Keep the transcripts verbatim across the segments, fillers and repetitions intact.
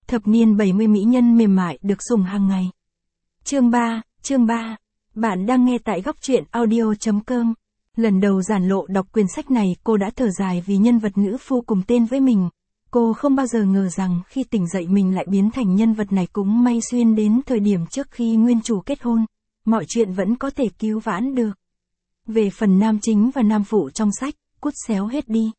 Thập niên bảy mươi mỹ nhân mềm mại được sủng hàng ngày. Chương ba, chương ba. Bạn đang nghe tại góc truyện audio chấm com. Lần đầu Giản Lộ đọc quyển sách này cô đã thở dài vì nhân vật nữ phu cùng tên với mình. Cô không bao giờ ngờ rằng khi tỉnh dậy mình lại biến thành nhân vật này, cũng may xuyên đến thời điểm trước khi nguyên chủ kết hôn. Mọi chuyện vẫn có thể cứu vãn được. Về phần nam chính và nam phụ trong sách, cút xéo hết đi.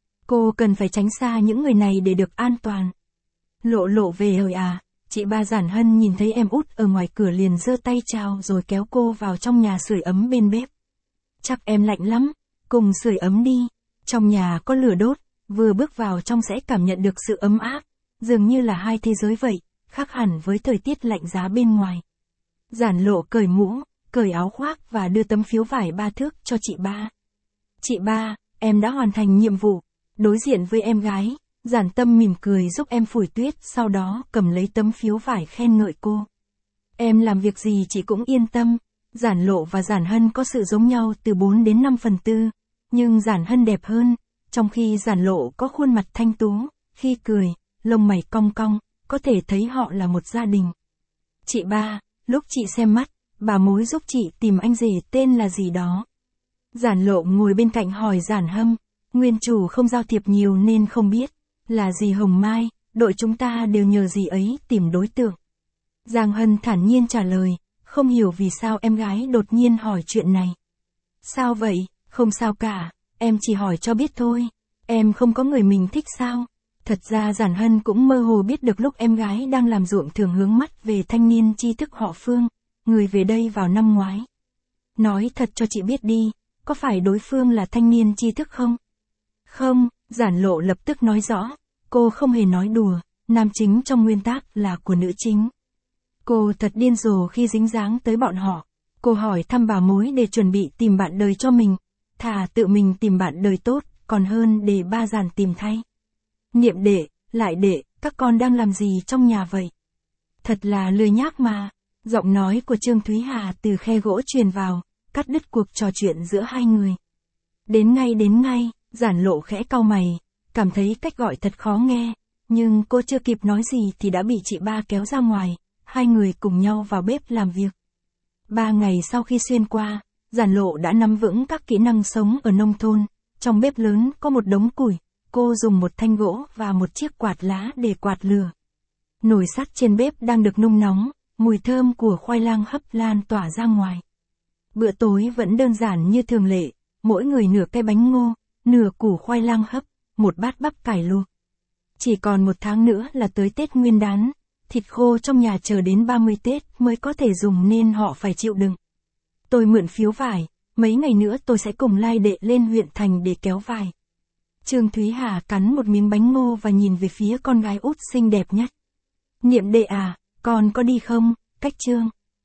Cô cần phải tránh xa những người này để được an toàn. Lộ Lộ về rồi à? Chị ba Giản Hân nhìn thấy em út ở ngoài cửa liền giơ tay chào rồi kéo cô vào trong nhà sưởi ấm bên bếp. Chắc em lạnh lắm, cùng sưởi ấm đi. Trong nhà có lửa đốt, vừa bước vào trong sẽ cảm nhận được sự ấm áp, dường như là hai thế giới vậy, khác hẳn với thời tiết lạnh giá bên ngoài. Giản Lộ cởi mũ, cởi áo khoác và đưa tấm phiếu vải ba thước cho chị ba. Chị ba, em đã hoàn thành nhiệm vụ. Đối diện với em gái, Giản Tâm mỉm cười giúp em phủi tuyết, sau đó cầm lấy tấm phiếu vải khen ngợi cô. Em làm việc gì chị cũng yên tâm. Giản Lộ và Giản Hân có sự giống nhau từ bốn đến năm phần tư, nhưng Giản Hân đẹp hơn, trong khi Giản Lộ có khuôn mặt thanh tú, khi cười, lông mày cong cong, có thể thấy họ là một gia đình. Chị ba, lúc chị xem mắt, bà mối giúp chị tìm anh rể tên là gì đó. Giản Lộ ngồi bên cạnh hỏi Giản Hâm, nguyên chủ không giao thiệp nhiều nên không biết. Là dì Hồng Mai, đội chúng ta đều nhờ dì ấy tìm đối tượng. Giang Hân thản nhiên trả lời, không hiểu vì sao em gái đột nhiên hỏi chuyện này. Sao vậy? Không sao cả, em chỉ hỏi cho biết thôi. Em không có người mình thích sao? Thật ra Giản Hân cũng mơ hồ biết được lúc em gái đang làm ruộng thường hướng mắt về thanh niên tri thức họ Phương, người về đây vào năm ngoái. Nói thật cho chị biết đi, có phải đối phương là thanh niên tri thức không? Không, Giản Lộ lập tức nói rõ. Cô không hề nói đùa, nam chính trong nguyên tác là của nữ chính. Cô thật điên rồ khi dính dáng tới bọn họ. Cô hỏi thăm bà mối để chuẩn bị tìm bạn đời cho mình. Thà tự mình tìm bạn đời tốt, còn hơn để ba Giản tìm thay. Niệm đệ, lại đệ, các con đang làm gì trong nhà vậy? Thật là lười nhác mà. Giọng nói của Trương Thúy Hà từ khe gỗ truyền vào, cắt đứt cuộc trò chuyện giữa hai người. Đến ngay đến ngay, Giản Lộ khẽ cau mày. Cảm thấy cách gọi thật khó nghe, nhưng cô chưa kịp nói gì thì đã bị chị ba kéo ra ngoài, hai người cùng nhau vào bếp làm việc. Ba ngày sau khi xuyên qua, Giản Lộ đã nắm vững các kỹ năng sống ở nông thôn. Trong bếp lớn có một đống củi, cô dùng một thanh gỗ và một chiếc quạt lá để quạt lửa. Nồi sắt trên bếp đang được nung nóng, mùi thơm của khoai lang hấp lan tỏa ra ngoài. Bữa tối vẫn đơn giản như thường lệ, mỗi người nửa cái bánh ngô, nửa củ khoai lang hấp, một bát bắp cải luộc. Chỉ còn một tháng nữa là tới Tết Nguyên đán, thịt khô trong nhà chờ đến ba mươi Tết mới có thể dùng nên họ phải chịu đựng. Tôi mượn phiếu vải, mấy ngày nữa tôi sẽ cùng Lai đệ lên huyện thành để kéo vải. Trương Thúy Hà cắn một miếng bánh ngô và nhìn về phía con gái út xinh đẹp nhất. Niệm đệ à, con có đi không? Cách Trương.